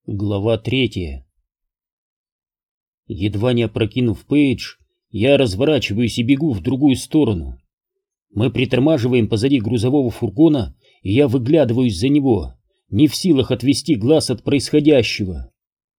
Глава 3. Едва не опрокинув Пейдж, я разворачиваюсь и бегу в другую сторону. Мы притормаживаем позади грузового фургона, и я выглядываюсь за него, не в силах отвести глаз от происходящего.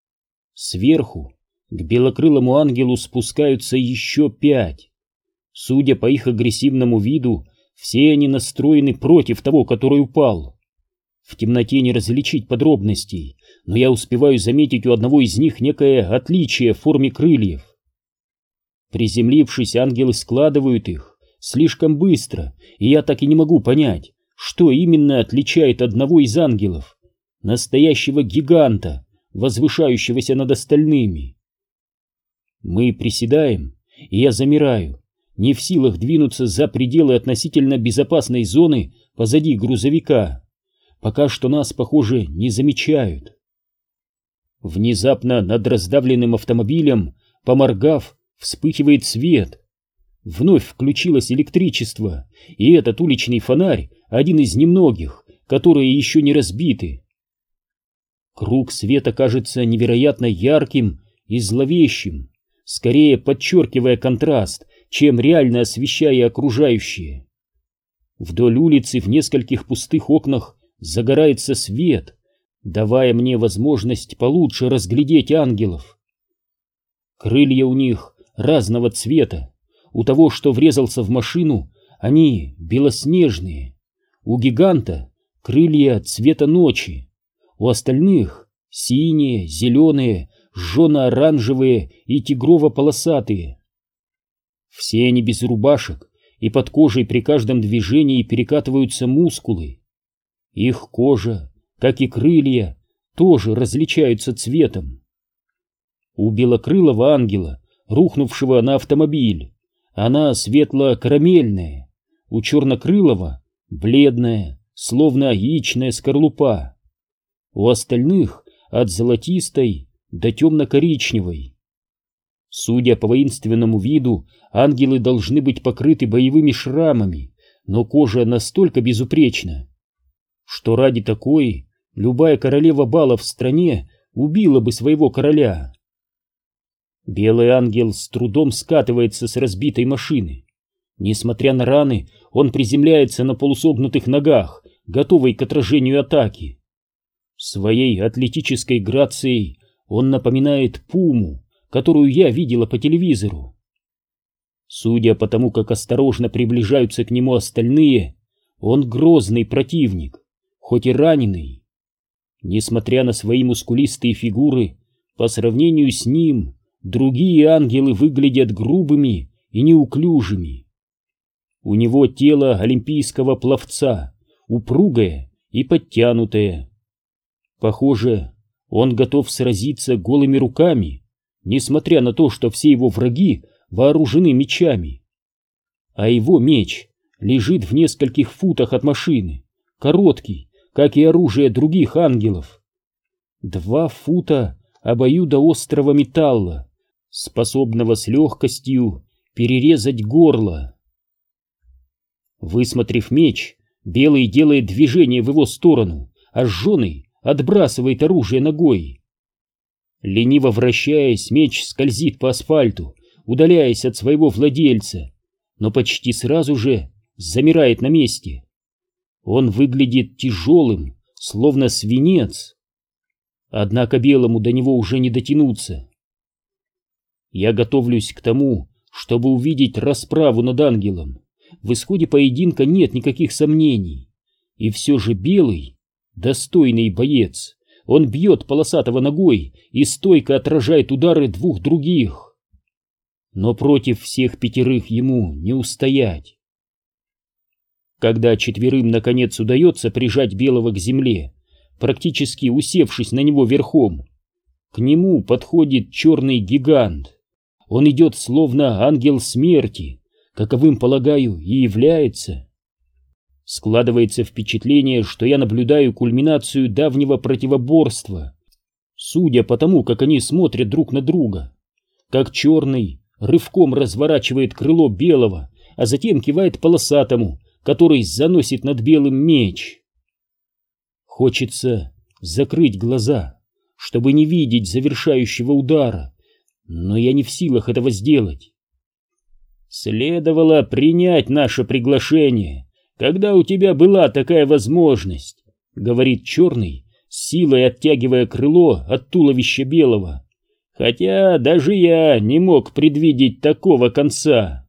Сверху к белокрылому ангелу спускаются еще 5. Судя по их агрессивному виду, все они настроены против того, который упал. В темноте не различить подробностей, но я успеваю заметить у одного из них некое отличие в форме крыльев. Приземлившись, ангелы складывают их слишком быстро, и я так и не могу понять, что именно отличает одного из ангелов, настоящего гиганта, возвышающегося над остальными. Мы приседаем, и я замираю, не в силах двинуться за пределы относительно безопасной зоны позади грузовика. Пока что нас, похоже, не замечают. Внезапно над раздавленным автомобилем, поморгав, вспыхивает свет. Вновь включилось электричество, и этот уличный фонарь один из немногих, которые еще не разбиты. Круг света кажется невероятно ярким и зловещим, скорее подчеркивая контраст, чем реально освещая окружающее. Вдоль улицы в нескольких пустых окнах загорается свет, давая мне возможность получше разглядеть ангелов. Крылья у них разного цвета. У того, что врезался в машину, они белоснежные. У гиганта крылья цвета ночи. У остальных синие, зеленые, жжено-оранжевые и тигрово-полосатые. Все они без рубашек, и под кожей при каждом движении перекатываются мускулы. Их кожа, как и крылья, тоже различаются цветом. У белокрылого ангела, рухнувшего на автомобиль, она светло-карамельная, у чернокрылого бледная, словно яичная скорлупа. У остальных от золотистой до темно-коричневой. Судя по воинственному виду, ангелы должны быть покрыты боевыми шрамами, но кожа настолько безупречна, что ради такой любая королева бала в стране убила бы своего короля. Белый ангел с трудом скатывается с разбитой машины. Несмотря на раны, он приземляется на полусогнутых ногах, готовый к отражению атаки. Своей атлетической грацией он напоминает пуму, которую я видела по телевизору. Судя по тому, как осторожно приближаются к нему остальные, он грозный противник, хоть и раненый. Несмотря на свои мускулистые фигуры, по сравнению с ним другие ангелы выглядят грубыми и неуклюжими. У него тело олимпийского пловца, упругое и подтянутое. Похоже, он готов сразиться голыми руками, несмотря на то, что все его враги вооружены мечами. А его меч лежит в нескольких футах от машины, короткий, как и оружие других ангелов. 2 фута обоюдоострого металла, способного с легкостью перерезать горло. Высмотрев меч, белый делает движение в его сторону, а жженый отбрасывает оружие ногой. Лениво вращаясь, меч скользит по асфальту, удаляясь от своего владельца, но почти сразу же замирает на месте. Он выглядит тяжелым, словно свинец. Однако белому до него уже не дотянуться. Я готовлюсь к тому, чтобы увидеть расправу над ангелом. В исходе поединка нет никаких сомнений. И все же белый — достойный боец. Он бьет полосатого ногой и стойко отражает удары 2 других. Но против всех 5 ему не устоять. Когда 4 наконец удается прижать белого к земле, практически усевшись на него верхом, к нему подходит черный гигант. Он идет словно ангел смерти, каковым, полагаю, и является. Складывается впечатление, что я наблюдаю кульминацию давнего противоборства, судя по тому, как они смотрят друг на друга, как черный рывком разворачивает крыло белого, а затем кивает полосатому, который заносит над белым меч. Хочется закрыть глаза, чтобы не видеть завершающего удара, но я не в силах этого сделать. Следовало принять наше приглашение, когда у тебя была такая возможность, говорит Черный, с силой оттягивая крыло от туловища Белого. Хотя даже я не мог предвидеть такого конца.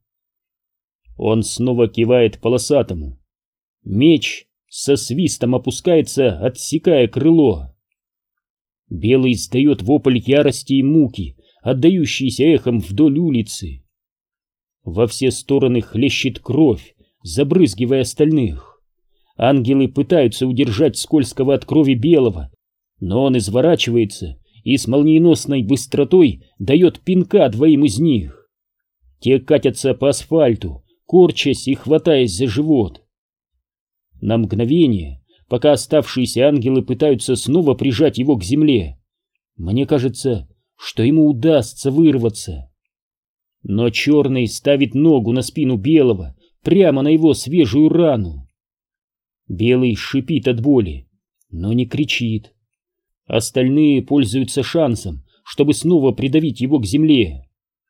Он снова кивает Полосатому. Меч со свистом опускается, отсекая крыло. Белый издает вопль ярости и муки, отдающийся эхом вдоль улицы. Во все стороны хлещет кровь, забрызгивая остальных. Ангелы пытаются удержать скользкого от крови Белого, но он изворачивается и с молниеносной быстротой дает пинка двоим из них. Те катятся по асфальту, корчась и хватаясь за живот. На мгновение, пока оставшиеся ангелы пытаются снова прижать его к земле, мне кажется, что ему удастся вырваться. Но Черный ставит ногу на спину Белого, прямо на его свежую рану. Белый шипит от боли, но не кричит. Остальные пользуются шансом, чтобы снова придавить его к земле.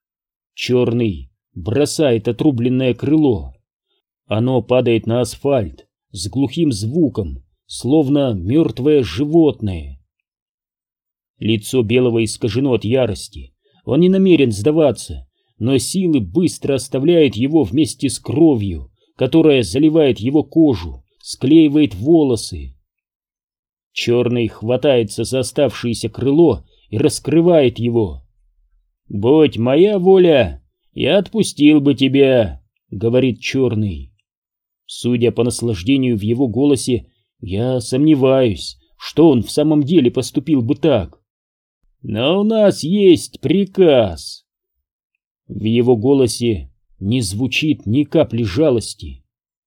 Черный бросает отрубленное крыло. Оно падает на асфальт с глухим звуком, словно мертвое животное. Лицо Белого искажено от ярости. Он не намерен сдаваться, но силы быстро оставляют его вместе с кровью, которая заливает его кожу, склеивает волосы. Черный хватается за оставшееся крыло и раскрывает его. «Будь моя воля, я отпустил бы тебя», — говорит Черный. Судя по наслаждению в его голосе, я сомневаюсь, что он в самом деле поступил бы так. «Но у нас есть приказ». В его голосе не звучит ни капли жалости.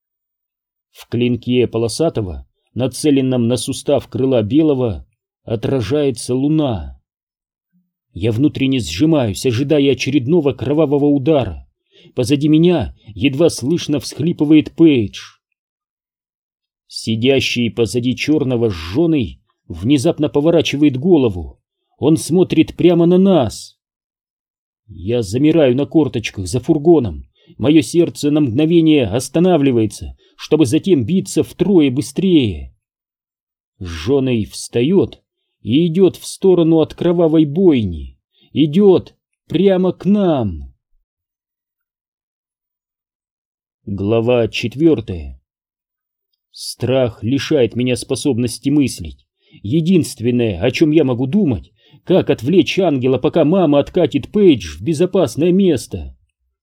В клинке Полосатого, нацеленном на сустав крыла Белого, отражается луна. Я внутренне сжимаюсь, ожидая очередного кровавого удара. Позади меня едва слышно всхлипывает Пейдж. Сидящий позади Черного жженый внезапно поворачивает голову. Он смотрит прямо на нас. Я замираю на корточках за фургоном. Мое сердце на мгновение останавливается, чтобы затем биться втрое быстрее. Жженый встает и идет в сторону от кровавой бойни. Идет прямо к нам. Глава 4. Страх лишает меня способности мыслить. Единственное, о чем я могу думать, как отвлечь ангела, пока мама откатит Пейдж в безопасное место.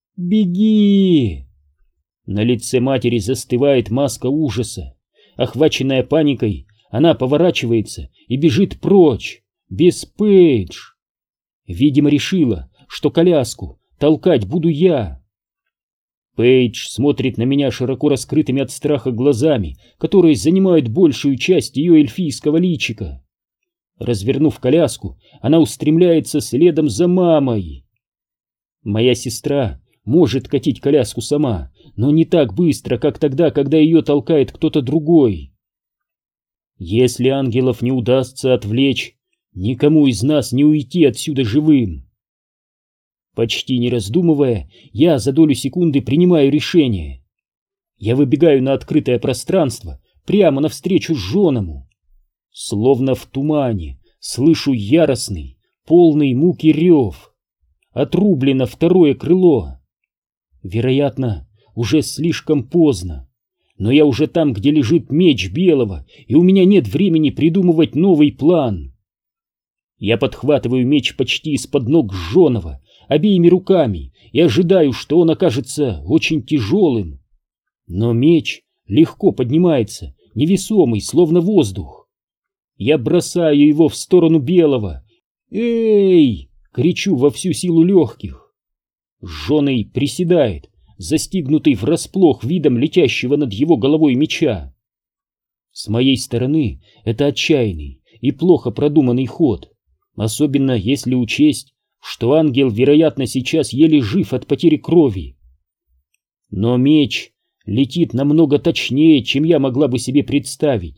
«Беги!» На лице матери застывает маска ужаса. Охваченная паникой, она поворачивается и бежит прочь, без Пейдж. Видимо, решила, что коляску толкать буду я. Пейдж смотрит на меня широко раскрытыми от страха глазами, которые занимают большую часть ее эльфийского личика. Развернув коляску, она устремляется следом за мамой. Моя сестра может катить коляску сама, но не так быстро, как тогда, когда ее толкает кто-то другой. Если ангелов не удастся отвлечь, никому из нас не уйти отсюда живым. Почти не раздумывая, я за долю секунды принимаю решение. Я выбегаю на открытое пространство, прямо навстречу жженому. Словно в тумане слышу яростный, полный муки рев. Отрублено второе крыло. Вероятно, уже слишком поздно. Но я уже там, где лежит меч Белого, и у меня нет времени придумывать новый план. Я подхватываю меч почти из-под ног жженого обеими руками и ожидаю, что он окажется очень тяжелым. Но меч легко поднимается, невесомый, словно воздух. Я бросаю его в сторону Белого. «Эй!» — кричу во всю силу легких. Жженый приседает, застигнутый врасплох видом летящего над его головой меча. С моей стороны это отчаянный и плохо продуманный ход, особенно если учесть, что ангел, вероятно, сейчас еле жив от потери крови. Но меч летит намного точнее, чем я могла бы себе представить,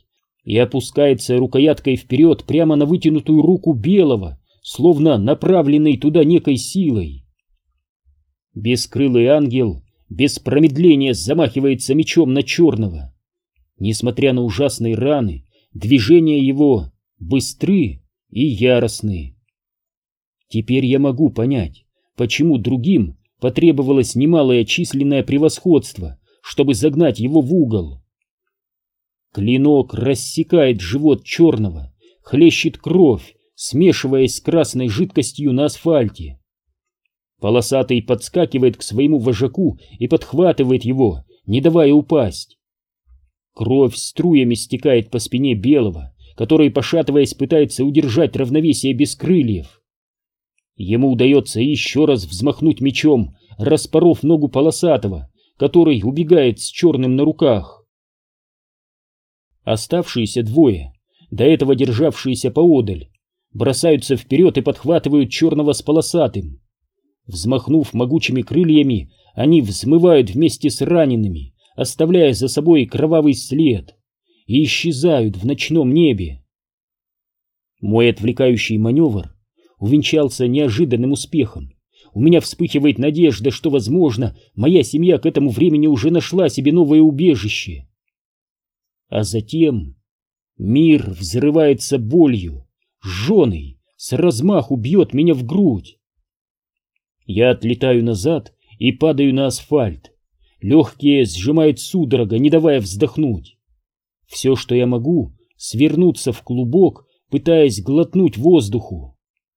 и опускается рукояткой вперед прямо на вытянутую руку Белого, словно направленной туда некой силой. Бескрылый ангел без промедления замахивается мечом на Черного. Несмотря на ужасные раны, движения его быстры и яростны. Теперь я могу понять, почему другим потребовалось немалое численное превосходство, чтобы загнать его в угол. Клинок рассекает живот Черного, хлещет кровь, смешиваясь с красной жидкостью на асфальте. Полосатый подскакивает к своему вожаку и подхватывает его, не давая упасть. Кровь струями стекает по спине Белого, который, пошатываясь, пытается удержать равновесие без крыльев. Ему удается еще раз взмахнуть мечом, распоров ногу Полосатого, который убегает с Черным на руках. Оставшиеся двое, до этого державшиеся поодаль, бросаются вперед и подхватывают Черного с Полосатым. Взмахнув могучими крыльями, они взмывают вместе с ранеными, оставляя за собой кровавый след, и исчезают в ночном небе. Мой отвлекающий маневр увенчался неожиданным успехом. У меня вспыхивает надежда, что, возможно, моя семья к этому времени уже нашла себе новое убежище. А затем мир взрывается болью, жженый, с размаху бьет меня в грудь. Я отлетаю назад и падаю на асфальт. Легкие сжимает судорога, не давая вздохнуть. Все, что я могу, свернуться в клубок, пытаясь глотнуть воздуху.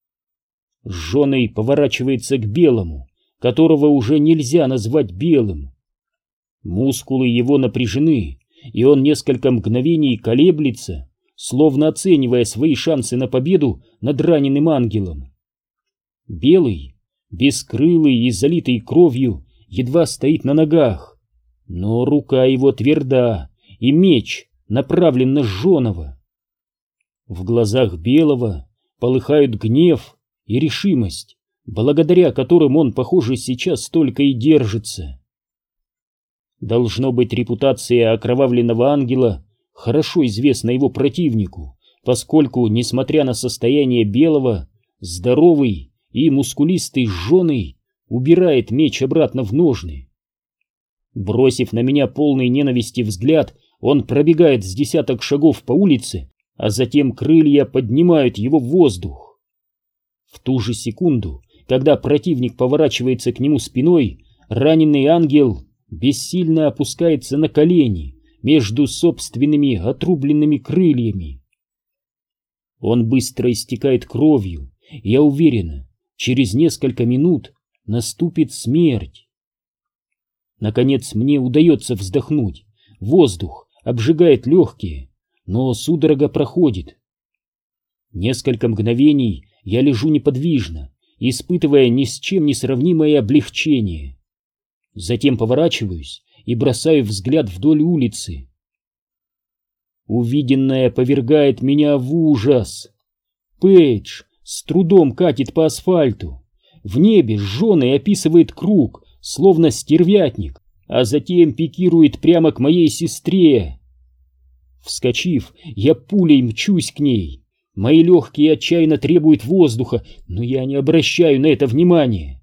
Жженый поворачивается к Белому, которого уже нельзя назвать белым. Мускулы его напряжены, и он несколько мгновений колеблется, словно оценивая свои шансы на победу над раненым ангелом. Белый, бескрылый и залитый кровью, едва стоит на ногах, но рука его тверда, и меч направлен на жженого. В глазах Белого полыхают гнев и решимость, благодаря которым он, похоже, сейчас только и держится. Должно быть, репутация окровавленного ангела хорошо известна его противнику, поскольку, несмотря на состояние Белого, здоровый и мускулистый жженый убирает меч обратно в ножны. Бросив на меня полный ненависти взгляд, он пробегает с десяток шагов по улице, а затем крылья поднимают его в воздух. В ту же секунду, когда противник поворачивается к нему спиной, раненый ангел бессильно опускается на колени между собственными отрубленными крыльями. Он быстро истекает кровью, и я уверена, через несколько минут наступит смерть. Наконец мне удается вздохнуть, воздух обжигает легкие, но судорога проходит. Несколько мгновений я лежу неподвижно, испытывая ни с чем не сравнимое облегчение. Затем поворачиваюсь и бросаю взгляд вдоль улицы. Увиденное повергает меня в ужас. Пейдж с трудом катит по асфальту. В небе жженый описывает круг, словно стервятник, а затем пикирует прямо к моей сестре. Вскочив, я пулей мчусь к ней. Мои легкие отчаянно требуют воздуха, но я не обращаю на это внимания.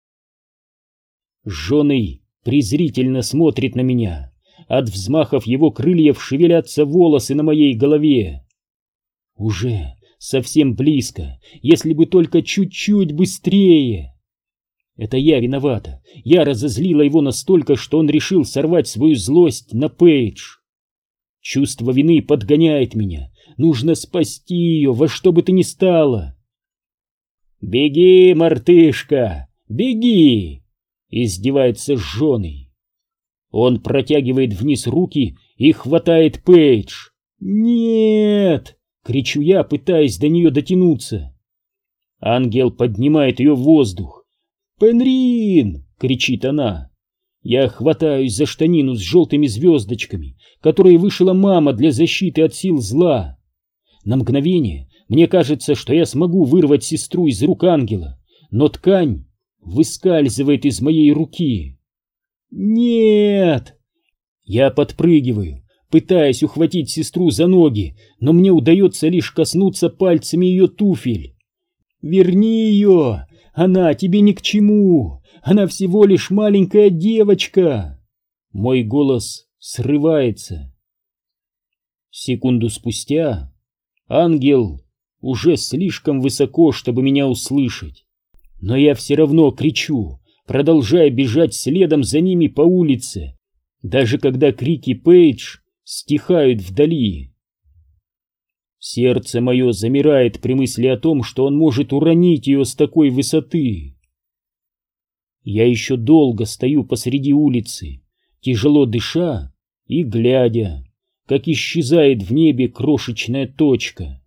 Жженый презрительно смотрит на меня. От взмахов его крыльев шевелятся волосы на моей голове. Уже совсем близко, если бы только чуть-чуть быстрее. Это я виновата. Я разозлила его настолько, что он решил сорвать свою злость на Пейдж. Чувство вины подгоняет меня. Нужно спасти ее во что бы то ни стало. «Беги, мартышка, беги!» — издевается жженый. Он протягивает вниз руки и хватает Пейдж. «Нет!» — кричу я, пытаясь до нее дотянуться. Ангел поднимает ее в воздух. «Пенрин!» — кричит она. Я хватаюсь за штанину с желтыми звездочками, которые вышила мама для защиты от сил зла. На мгновение мне кажется, что я смогу вырвать сестру из рук ангела, но ткань выскальзывает из моей руки. «Нет!» Я подпрыгиваю, пытаясь ухватить сестру за ноги, но мне удается лишь коснуться пальцами ее туфель. «Верни ее! Она тебе ни к чему! Она всего лишь маленькая девочка!» Мой голос срывается. Секунду спустя ангел уже слишком высоко, чтобы меня услышать. Но я все равно кричу, продолжая бежать следом за ними по улице, даже когда крики Пейдж стихают вдали. Сердце мое замирает при мысли о том, что он может уронить ее с такой высоты. Я еще долго стою посреди улицы, тяжело дыша и глядя, как исчезает в небе крошечная точка.